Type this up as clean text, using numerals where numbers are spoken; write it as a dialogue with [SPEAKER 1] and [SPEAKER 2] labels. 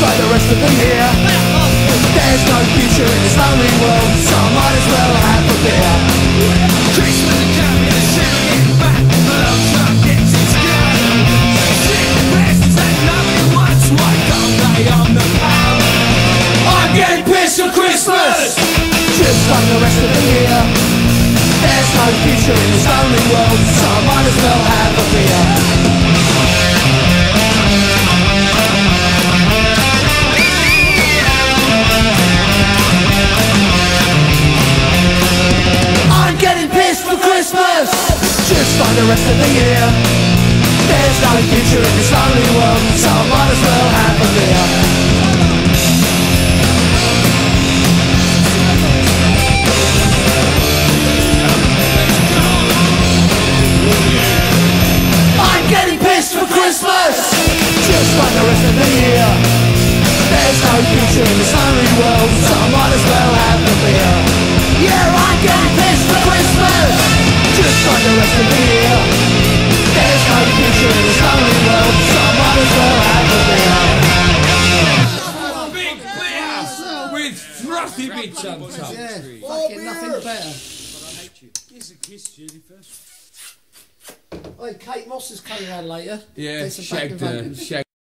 [SPEAKER 1] like the rest of the year. There's no future in this lonely world, so I might as well have a beer.
[SPEAKER 2] Christmas and camping and shooting back, the love truck gets its gun. Seeing the presents that nobody wants, why can't they on the pound? I'm getting pissed for Christmas,
[SPEAKER 1] Just like the rest of the year. There's no future in this lonely world, so I might as well have a beer. I'm getting pissed for Christmas, just like the rest of the year. There's no future in this lonely world, so I might as well have a beer. I'm getting pissed for Christmas, just like the rest of the year. There's no future in this lonely world, so I might as well have a beer. Yeah, I'm getting pissed for Christmas, just like the rest of the year. There's no future in this lonely world, so I might as well have a beer.
[SPEAKER 2] big beer with frothy bits on top.
[SPEAKER 3] Yeah, fucking nothing better.
[SPEAKER 2] Here's a kiss, Jennifer.
[SPEAKER 3] Oi, Kate Moss is coming around later.
[SPEAKER 2] Yeah,
[SPEAKER 3] Do some back and vocals.
[SPEAKER 2] shagged